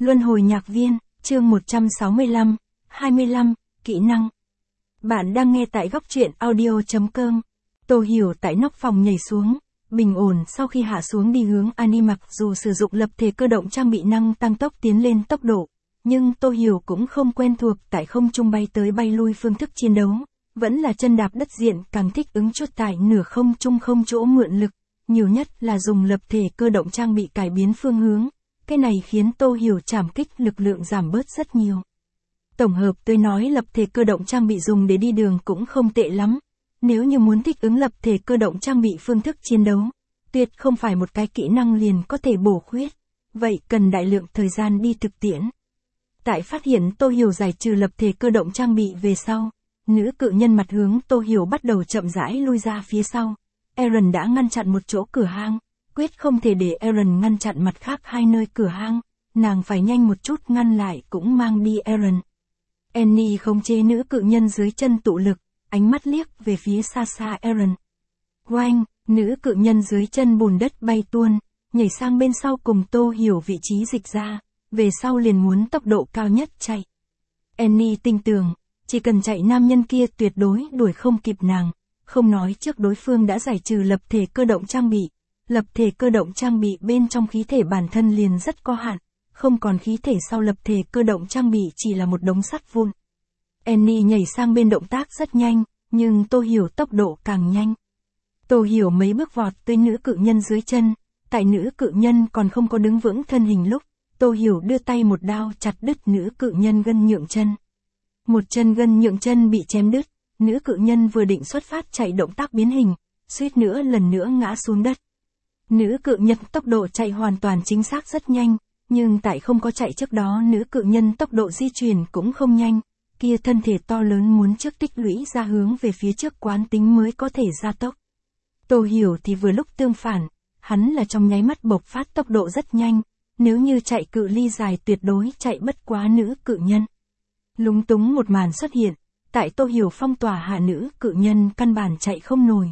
Luân hồi nhạc viên, chương 165, 25, kỹ năng. Bạn đang nghe tại góc truyện audio.com. Tô Hiểu tại nóc phòng nhảy xuống, bình ổn sau khi hạ xuống đi hướng Ani. Mặc dù sử dụng lập thể cơ động trang bị năng tăng tốc tiến lên tốc độ, nhưng Tô Hiểu cũng không quen thuộc tại không trung bay tới bay lui phương thức chiến đấu, vẫn là chân đạp đất diện càng thích ứng chút tại nửa không trung không chỗ mượn lực, nhiều nhất là dùng lập thể cơ động trang bị cải biến phương hướng. Cái này khiến Tô Hiểu trảm kích lực lượng giảm bớt rất nhiều. Tổng hợp tôi nói lập thể cơ động trang bị dùng để đi đường cũng không tệ lắm. Nếu như muốn thích ứng lập thể cơ động trang bị phương thức chiến đấu, tuyệt không phải một cái kỹ năng liền có thể bổ khuyết. Vậy cần đại lượng thời gian đi thực tiễn. Tại phát hiện Tô Hiểu giải trừ lập thể cơ động trang bị về sau, nữ cự nhân mặt hướng Tô Hiểu bắt đầu chậm rãi lui ra phía sau. Eren đã ngăn chặn một chỗ cửa hang. Quyết không thể để Eren ngăn chặn mặt khác hai nơi cửa hang, nàng phải nhanh một chút ngăn lại cũng mang đi Eren. Annie khống chế nữ cự nhân dưới chân tụ lực, ánh mắt liếc về phía xa xa Eren. Oanh, nữ cự nhân dưới chân bùn đất bay tuôn, nhảy sang bên sau cùng Tô Hiểu vị trí dịch ra, về sau liền muốn tốc độ cao nhất chạy. Annie tin tưởng, chỉ cần chạy nam nhân kia tuyệt đối đuổi không kịp nàng, không nói trước đối phương đã giải trừ lập thể cơ động trang bị. Lập thể cơ động trang bị bên trong khí thể bản thân liền rất có hạn, không còn khí thể sau lập thể cơ động trang bị chỉ là một đống sắt vụn. Annie nhảy sang bên động tác rất nhanh, nhưng Tô Hiểu tốc độ càng nhanh. Tô Hiểu mấy bước vọt tới nữ cự nhân dưới chân, tại nữ cự nhân còn không có đứng vững thân hình lúc, Tô Hiểu đưa tay một đao chặt đứt nữ cự nhân gân nhượng chân. Một chân gân nhượng chân bị chém đứt, nữ cự nhân vừa định xuất phát chạy động tác biến hình, suýt nữa lần nữa ngã xuống đất. Nữ cự nhân tốc độ chạy hoàn toàn chính xác rất nhanh, nhưng tại không có chạy trước đó nữ cự nhân tốc độ di chuyển cũng không nhanh, kia thân thể to lớn muốn trước tích lũy ra hướng về phía trước quán tính mới có thể gia tốc. Tô Hiểu thì vừa lúc tương phản, hắn là trong nháy mắt bộc phát tốc độ rất nhanh, nếu như chạy cự ly dài tuyệt đối chạy bất quá nữ cự nhân. Lúng túng một màn xuất hiện, tại Tô Hiểu phong tỏa hạ nữ cự nhân căn bản chạy không nổi.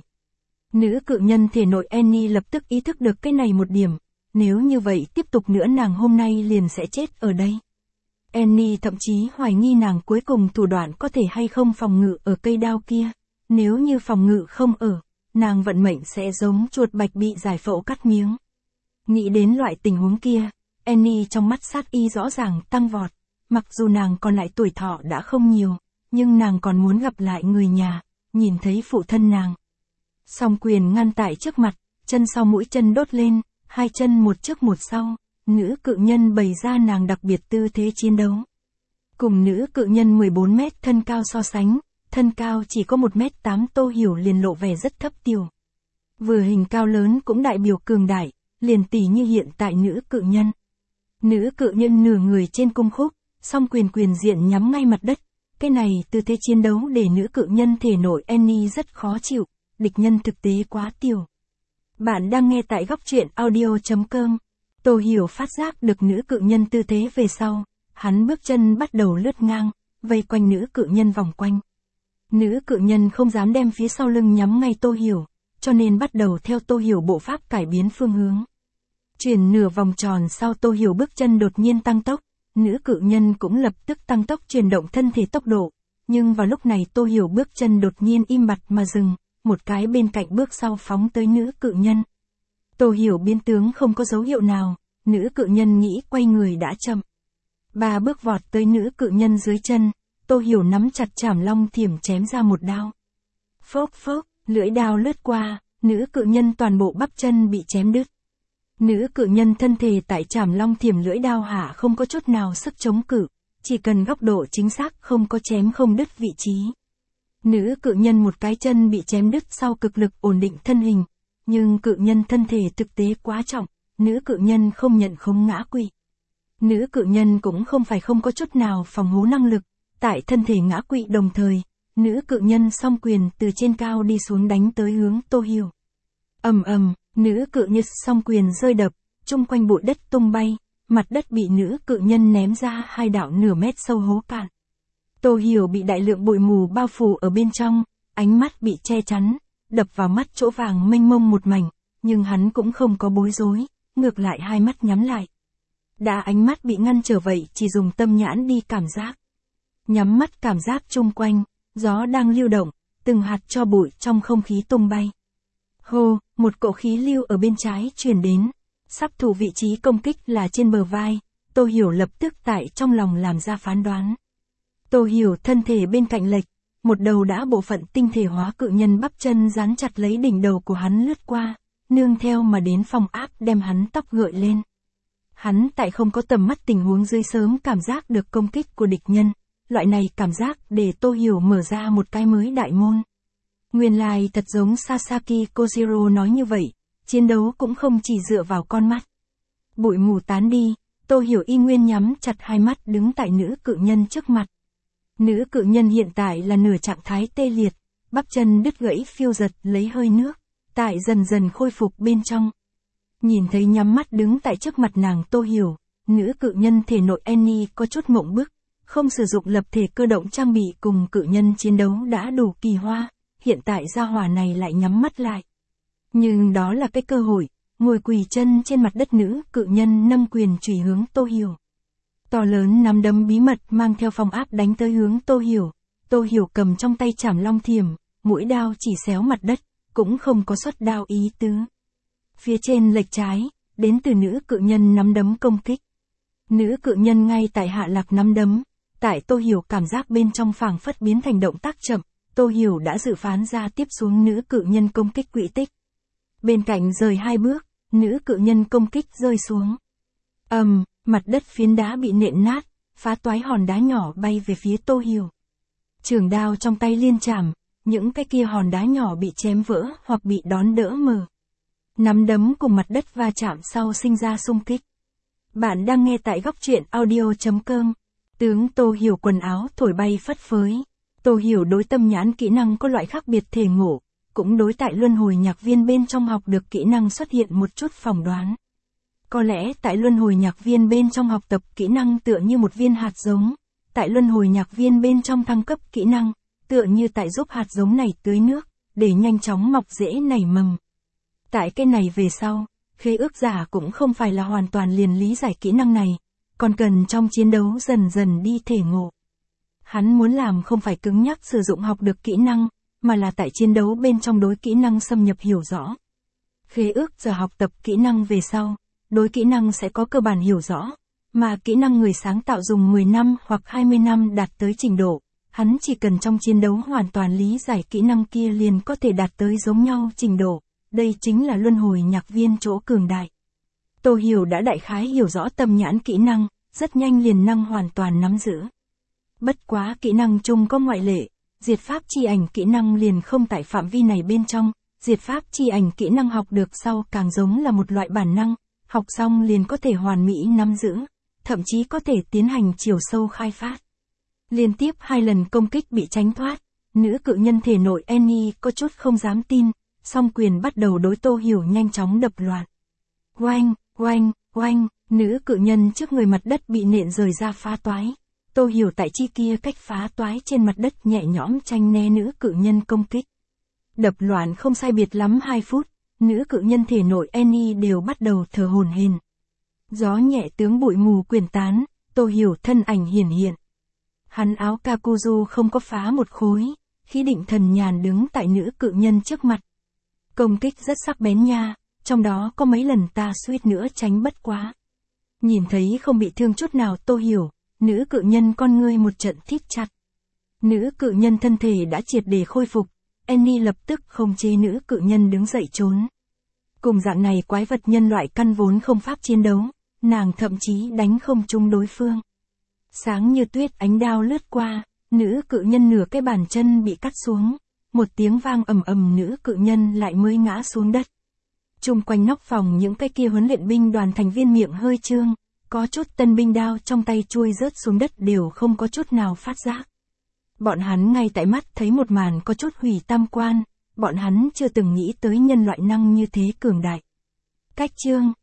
Nữ cự nhân thể nội Annie lập tức ý thức được cái này một điểm, nếu như vậy tiếp tục nữa nàng hôm nay liền sẽ chết ở đây. Annie thậm chí hoài nghi nàng cuối cùng thủ đoạn có thể hay không phòng ngự ở cây đao kia, nếu như phòng ngự không ở, nàng vận mệnh sẽ giống chuột bạch bị giải phẫu cắt miếng. Nghĩ đến loại tình huống kia, Annie trong mắt sát y rõ ràng tăng vọt, mặc dù nàng còn lại tuổi thọ đã không nhiều, nhưng nàng còn muốn gặp lại người nhà, nhìn thấy phụ thân nàng. Song quyền ngăn tại trước mặt, chân sau mũi chân đốt lên, hai chân một trước một sau, nữ cự nhân bày ra nàng đặc biệt tư thế chiến đấu. Cùng nữ cự nhân 14 mét thân cao so sánh, thân cao chỉ có 1m8 Tô Hiểu liền lộ vẻ rất thấp tiểu. Vừa hình cao lớn cũng đại biểu cường đại, liền tỷ như hiện tại nữ cự nhân. Nữ cự nhân nửa người trên cung khúc, song quyền diện nhắm ngay mặt đất, cái này tư thế chiến đấu để nữ cự nhân thể nội Annie rất khó chịu. Địch nhân thực tế quá tiểu. Bạn đang nghe tại góc truyện audio.com. Tô Hiểu phát giác được nữ cự nhân tư thế về sau, hắn bước chân bắt đầu lướt ngang, vây quanh nữ cự nhân vòng quanh. Nữ cự nhân không dám đem phía sau lưng nhắm ngay Tô Hiểu, cho nên bắt đầu theo Tô Hiểu bộ pháp cải biến phương hướng. Chuyển nửa vòng tròn sau Tô Hiểu bước chân đột nhiên tăng tốc, nữ cự nhân cũng lập tức tăng tốc chuyển động thân thể tốc độ, nhưng vào lúc này Tô Hiểu bước chân đột nhiên im bặt mà dừng. Một cái bên cạnh bước sau phóng tới nữ cự nhân. Tô Hiểu biến tướng không có dấu hiệu nào, nữ cự nhân nghĩ quay người đã chậm. 3 bước vọt tới nữ cự nhân dưới chân, Tô Hiểu nắm chặt chảm long thiểm chém ra một đao. Phốc phốc, lưỡi đao lướt qua, nữ cự nhân toàn bộ bắp chân bị chém đứt. Nữ cự nhân thân thể tại chảm long thiểm lưỡi đao hạ không có chút nào sức chống cự, chỉ cần góc độ chính xác không có chém không đứt vị trí. Nữ cự nhân một cái chân bị chém đứt sau cực lực ổn định thân hình, nhưng cự nhân thân thể thực tế quá trọng, nữ cự nhân không nhận không ngã quỵ. Nữ cự nhân cũng không phải không có chút nào phòng hú năng lực, tại thân thể ngã quỵ đồng thời, nữ cự nhân song quyền từ trên cao đi xuống đánh tới hướng Tô Hiểu. Ầm ầm, nữ cự nhân song quyền rơi đập, chung quanh bụi đất tung bay, mặt đất bị nữ cự nhân ném ra 2 đạo nửa mét sâu hố cạn. Tô Hiểu bị đại lượng bụi mù bao phủ ở bên trong, ánh mắt bị che chắn, đập vào mắt chỗ vàng mênh mông một mảnh, nhưng hắn cũng không có bối rối, ngược lại hai mắt nhắm lại. đã ánh mắt bị ngăn trở vậy chỉ dùng tâm nhãn đi cảm giác. Nhắm mắt cảm giác chung quanh, gió đang lưu động, từng hạt tro bụi trong không khí tung bay. Hô, một cỗ khí lưu ở bên trái truyền đến, sắp thủ vị trí công kích là trên bờ vai, Tô Hiểu lập tức tại trong lòng làm ra phán đoán. Tô Hiểu thân thể bên cạnh lệch, một đầu đã bộ phận tinh thể hóa cự nhân bắp chân dán chặt lấy đỉnh đầu của hắn lướt qua, nương theo mà đến phong áp đem hắn tóc gợi lên. Hắn tại không có tầm mắt tình huống dưới sớm cảm giác được công kích của địch nhân, loại này cảm giác để Tô Hiểu mở ra một cái mới đại môn. Nguyên lai thật giống Sasaki Kojiro nói như vậy, chiến đấu cũng không chỉ dựa vào con mắt. Bụi mù tán đi, Tô Hiểu y nguyên nhắm chặt hai mắt đứng tại nữ cự nhân trước mặt. Nữ cự nhân hiện tại là nửa trạng thái tê liệt, bắp chân đứt gãy phiêu giật lấy hơi nước, tại dần dần khôi phục bên trong. Nhìn thấy nhắm mắt đứng tại trước mặt nàng Tô Hiểu, nữ cự nhân thể nội Annie có chút mộng bức, không sử dụng lập thể cơ động trang bị cùng cự nhân chiến đấu đã đủ kỳ hoa, hiện tại gia hỏa này lại nhắm mắt lại. Nhưng đó là cái cơ hội, ngồi quỳ chân trên mặt đất nữ cự nhân nâng quyền chủy hướng Tô Hiểu. To lớn nắm đấm bí mật mang theo phong áp đánh tới hướng Tô Hiểu. Tô Hiểu cầm trong tay chảm long thiểm, mũi đao chỉ xéo mặt đất, cũng không có xuất đao ý tứ. Phía trên lệch trái, đến từ nữ cự nhân nắm đấm công kích. Nữ cự nhân ngay tại hạ lạc nắm đấm, tại Tô Hiểu cảm giác bên trong phảng phất biến thành động tác chậm, Tô Hiểu đã dự phán ra tiếp xuống nữ cự nhân công kích quỹ tích. Bên cạnh rời hai bước, nữ cự nhân công kích rơi xuống. Mặt đất phiến đá bị nện nát, phá toái hòn đá nhỏ bay về phía Tô Hiểu. Trường đao trong tay liên chạm, những cái kia hòn đá nhỏ bị chém vỡ hoặc bị đón đỡ mờ. Nắm đấm cùng mặt đất va chạm sau sinh ra xung kích. Bạn đang nghe tại góc truyện audio.com. Tướng Tô Hiểu quần áo thổi bay phất phới. Tô Hiểu đối tâm nhãn kỹ năng có loại khác biệt thể ngộ, cũng đối tại luân hồi nhạc viên bên trong học được kỹ năng xuất hiện một chút phỏng đoán. Có lẽ tại luân hồi nhạc viên bên trong học tập kỹ năng tựa như một viên hạt giống, tại luân hồi nhạc viên bên trong thăng cấp kỹ năng, tựa như tại giúp hạt giống này tưới nước, để nhanh chóng mọc rễ nảy mầm. Tại cái này về sau, khế ước giả cũng không phải là hoàn toàn liền lý giải kỹ năng này, còn cần trong chiến đấu dần dần đi thể ngộ. Hắn muốn làm không phải cứng nhắc sử dụng học được kỹ năng, mà là tại chiến đấu bên trong đối kỹ năng xâm nhập hiểu rõ. Khế ước giả học tập kỹ năng về sau, đối kỹ năng sẽ có cơ bản hiểu rõ, mà kỹ năng người sáng tạo dùng 10 năm hoặc 20 năm đạt tới trình độ, hắn chỉ cần trong chiến đấu hoàn toàn lý giải kỹ năng kia liền có thể đạt tới giống nhau trình độ, đây chính là luân hồi nhạc viên chỗ cường đại. Tô Hiểu đã đại khái hiểu rõ tâm nhãn kỹ năng, rất nhanh liền năng hoàn toàn nắm giữ. Bất quá kỹ năng chung có ngoại lệ, diệt pháp chi ảnh kỹ năng liền không tại phạm vi này bên trong, diệt pháp chi ảnh kỹ năng học được sau càng giống là một loại bản năng, học xong liền có thể hoàn mỹ nắm giữ, thậm chí có thể tiến hành chiều sâu khai phát. Liên tiếp 2 lần công kích bị tránh thoát, nữ cự nhân thể nội Annie có chút không dám tin, song quyền bắt đầu đối Tô Hiểu nhanh chóng đập loạn. Oanh, oanh, oanh, nữ cự nhân trước người mặt đất bị nện rời ra phá toái. Tô Hiểu tại chi kia cách phá toái trên mặt đất nhẹ nhõm tranh né nữ cự nhân công kích. Đập loạn không sai biệt lắm 2 phút, nữ cự nhân thể nội Annie đều bắt đầu thở hổn hển. Gió nhẹ tướng bụi mù quyển tán, Tô Hiểu thân ảnh hiển hiện. Hắn áo Kakuzu không có phá một khối, khí định thần nhàn đứng tại nữ cự nhân trước mặt. Công kích rất sắc bén nha, trong đó có mấy lần ta suýt nữa tránh bất quá. Nhìn thấy không bị thương chút nào Tô Hiểu, nữ cự nhân con ngươi một trận thít chặt. Nữ cự nhân thân thể đã triệt để khôi phục, Annie lập tức không chế nữ cự nhân đứng dậy trốn. Cùng dạng này quái vật nhân loại căn vốn không pháp chiến đấu, nàng thậm chí đánh không trúng đối phương. Sáng như tuyết ánh đao lướt qua, nữ cự nhân nửa cái bàn chân bị cắt xuống, một tiếng vang ầm ầm nữ cự nhân lại mới ngã xuống đất. Chung quanh nóc phòng những cái kia huấn luyện binh đoàn thành viên miệng hơi trương, có chút tân binh đao trong tay chui rớt xuống đất đều không có chút nào phát giác. Bọn hắn ngay tại mắt thấy một màn có chút hủy tam quan, bọn hắn chưa từng nghĩ tới nhân loại năng như thế cường đại. Cách chương